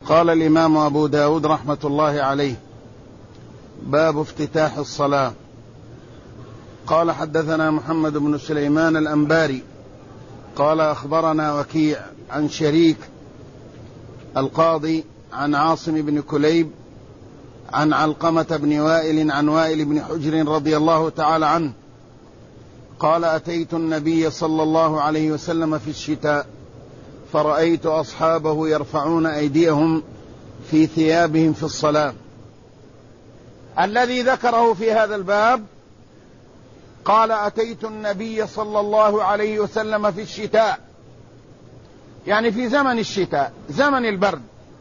قال الإمام أبو داود رحمة الله عليه: باب افتتاح الصلاة. قال: حدثنا محمد بن سليمان الأنباري قال: أخبرنا وكيع عن شريك القاضي عن عاصم بن كليب عن علقمة بن وائل عن وائل بن حجر رضي الله تعالى عنه قال: أتيت النبي صلى الله عليه وسلم في الشتاء فرأيت أصحابه يرفعون أيديهم في ثيابهم في الصلاة. الذي ذكره في هذا الباب قال: أتيت النبي صلى الله عليه وسلم في الشتاء، يعني في زمن الشتاء، زمن البرد.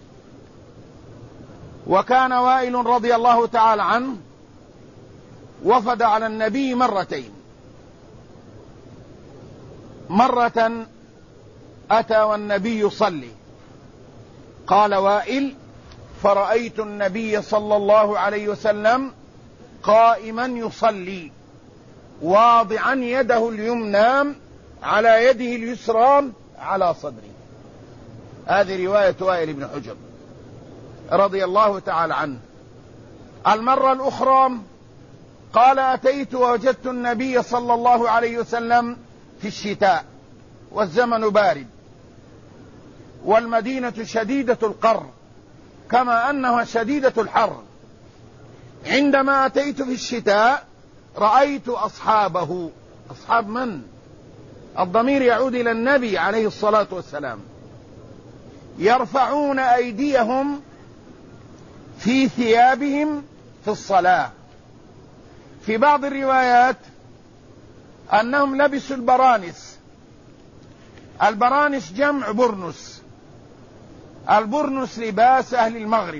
وكان وائل رضي الله تعالى عنه وفد على النبي مرتين، مرة أتى والنبي يصلي، قال وائل: فرأيت النبي صلى الله عليه وسلم قائما يصلي واضعا يده اليمنى على يده اليسرى على صدره. هذه رواية وائل بن حجر رضي الله تعالى عنه. المرة الأخرى قال: أتيت ووجدت النبي صلى الله عليه وسلم في الشتاء والزمن بارد والمدينة شديدة القر كما أنها شديدة الحر. عندما أتيت في الشتاء رأيت أصحابه. أصحاب من؟ الضمير يعود إلى النبي عليه الصلاة والسلام. يرفعون أيديهم في ثيابهم في الصلاة. في بعض الروايات أنهم لبسوا البرانس. البرانس جمع برنس. البرنس لباس أهل المغرب،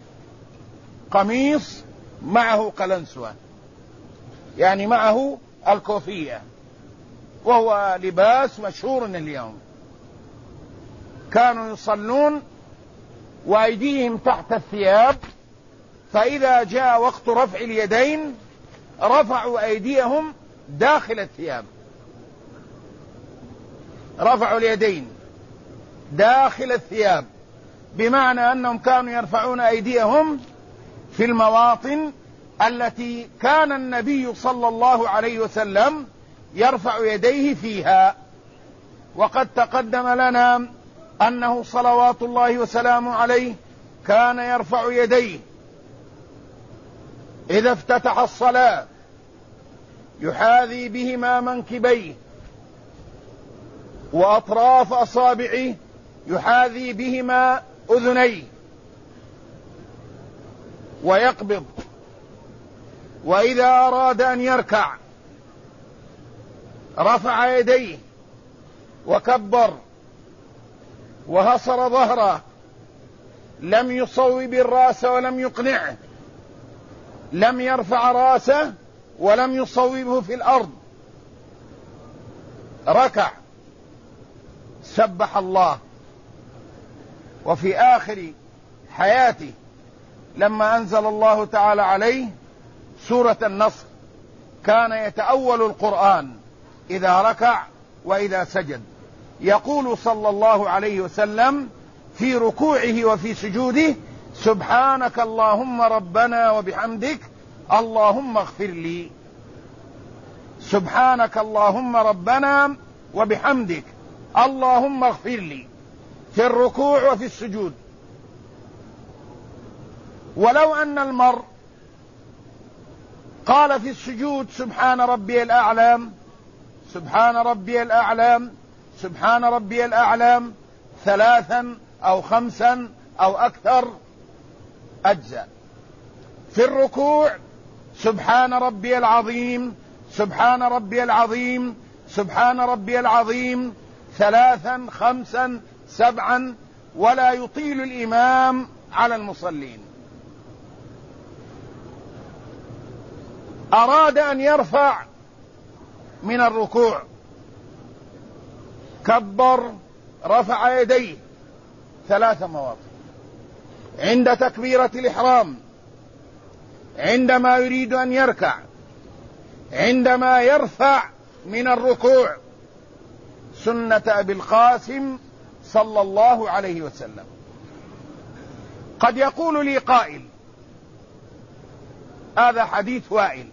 قميص معه قلنسوة، يعني معه الكوفية، وهو لباس مشهور اليوم. كانوا يصلون وأيديهم تحت الثياب، فإذا جاء وقت رفع اليدين رفعوا أيديهم داخل الثياب، رفعوا اليدين داخل الثياب، بمعنى أنهم كانوا يرفعون أيديهم في المواطن التي كان النبي صلى الله عليه وسلم يرفع يديه فيها. وقد تقدم لنا أنه صلوات الله وسلامه عليه كان يرفع يديه إذا افتتح الصلاة يحاذي بهما منكبيه، وأطراف أصابعه يحاذي بهما أذنيه، ويقبض. وإذا أراد أن يركع رفع يديه وكبر وهصر ظهره، لم يصوب الرأس ولم يقنعه، لم يرفع رأسه ولم يصوبه في الأرض، ركع سبح الله. وفي آخر حياته لما أنزل الله تعالى عليه سورة النصر كان يتأول القرآن إذا ركع وإذا سجد، يقول صلى الله عليه وسلم في ركوعه وفي سجوده: سبحانك اللهم ربنا وبحمدك اللهم اغفر لي. سبحانك اللهم ربنا وبحمدك اللهم اغفر لي، في الركوع وفي السجود. ولو أن المرء قال في السجود: سبحان ربي الأعلى، سبحان ربي الأعلى، سبحان ربي الأعلى 3 أو 5 أو أكثر أجزاء. في الركوع: سبحان ربي العظيم، سبحان ربي العظيم، سبحان ربي العظيم 3 5 7، ولا يطيل الإمام على المصلين. أراد أن يرفع من الركوع، كبر، رفع يديه 3 مواضع: عند تكبيرة الإحرام، عندما يريد أن يركع، عندما يرفع من الركوع، سنة أبي القاسم صلى الله عليه وسلم. قد يقول لي قائل: هذا حديث وائل،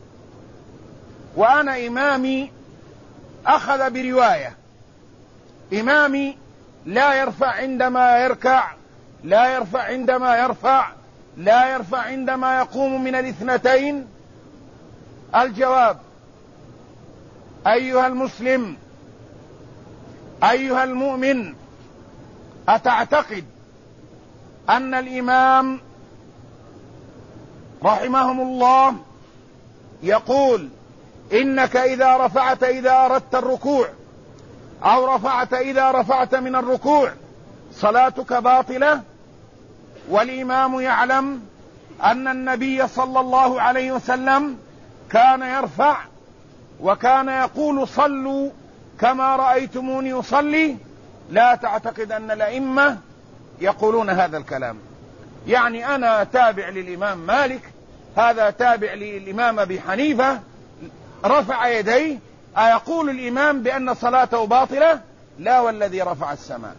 وأنا إمامي أخذ برواية، إمامي لا يرفع عندما يركع، لا يرفع عندما يرفع، لا يرفع عندما يقوم من الاثنتين. الجواب: أيها المسلم، أيها المؤمن، أتعتقد أن الإمام رحمهم الله يقول: إنك إذا رفعت إذا أردت الركوع، أو رفعت إذا رفعت من الركوع صلاتك باطلة؟ والإمام يعلم أن النبي صلى الله عليه وسلم كان يرفع وكان يقول: صلوا كما رأيتموني أصلي. لا تعتقد أن الأئمة يقولون هذا الكلام. يعني أنا تابع للإمام مالك، هذا تابع للإمام أبي حنيفة، رفع يديه، أيقول الإمام بأن صلاته باطلة؟ لا والذي رفع السماء.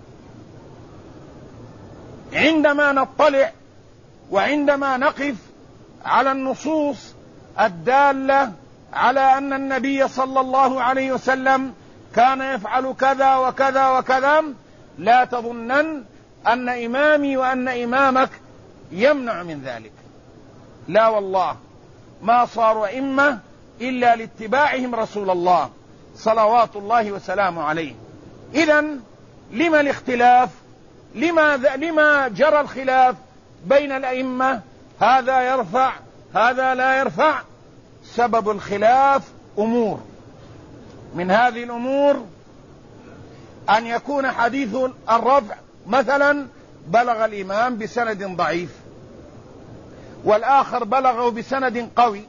عندما نطلع وعندما نقف على النصوص الدالة على أن النبي صلى الله عليه وسلم كان يفعل كذا وكذا وكذا، لا تظنن أن إمامي وأن إمامك يمنع من ذلك. لا والله، ما صاروا أئمة إلا لاتباعهم رسول الله صلوات الله وسلامه عليه. إذن لما الاختلاف؟ لما جرى الخلاف بين الأئمة؟ هذا يرفع، هذا لا يرفع. سبب الخلاف أمور، من هذه الأمور أن يكون حديث الرفع مثلا بلغ الإمام بسند ضعيف، والآخر بلغه بسند قوي.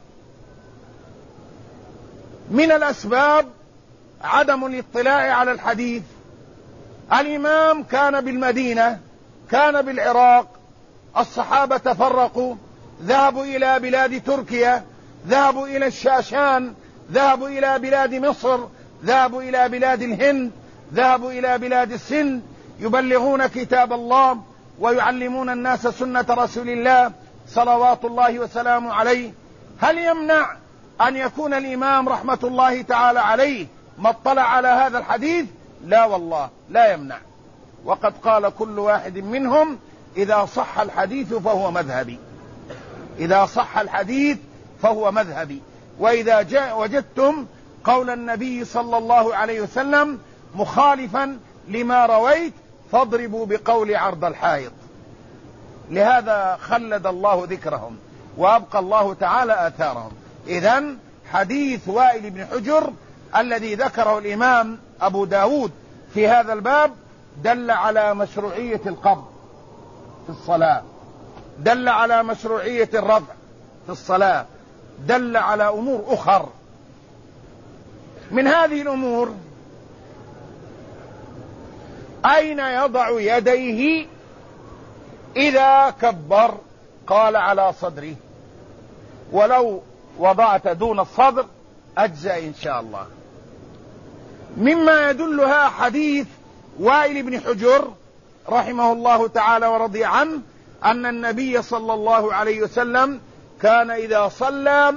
من الأسباب عدم الاطلاع على الحديث. الإمام كان بالمدينة، كان بالعراق، الصحابة تفرقوا، ذهبوا إلى بلاد تركيا، ذهبوا إلى الشاشان، ذهبوا إلى بلاد مصر، ذهبوا إلى بلاد الهند، ذهبوا إلى بلاد السند، يبلغون كتاب الله ويعلمون الناس سنة رسول الله صلوات الله وسلامه عليه. هل يمنع أن يكون الإمام رحمة الله تعالى عليه ما اطلع على هذا الحديث؟ لا والله، لا يمنع. وقد قال كل واحد منهم: إذا صح الحديث فهو مذهبي، إذا صح الحديث فهو مذهبي. وإذا وجدتم قول النبي صلى الله عليه وسلم مخالفا لما رويت فاضربوا بقول عرض الحائط. لهذا خلد الله ذكرهم وأبقى الله تعالى آثارهم. إذن حديث وائل بن حجر الذي ذكره الإمام أبو داود في هذا الباب دل على مشروعية القبض في الصلاة، دل على مشروعية الرفع في الصلاة، دل على أمور أخر. من هذه الأمور: أين يضع يديه إذا كبر؟ قال: على صدره، ولو وضعت دون الصدر أجزاء إن شاء الله. مما يدلها حديث وائل بن حجر رحمه الله تعالى ورضي عنه أن النبي صلى الله عليه وسلم كان إذا صلى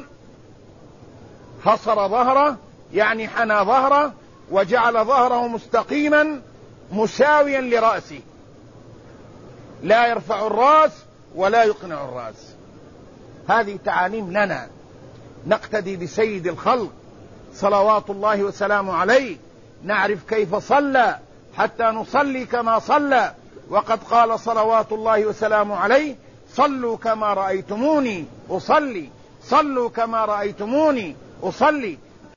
حصر ظهره، يعني حنى ظهره وجعل ظهره مستقيما مساويا لرأسه، لا يرفع الرأس ولا يقنع الرأس. هذه تعاليم لنا نقتدي بسيد الخلق صلوات الله وسلامه عليه، نعرف كيف صلى حتى نصلي كما صلى. وقد قال صلوات الله وسلامه عليه: صلوا كما رأيتموني أصلي، صلوا كما رأيتموني أصلي.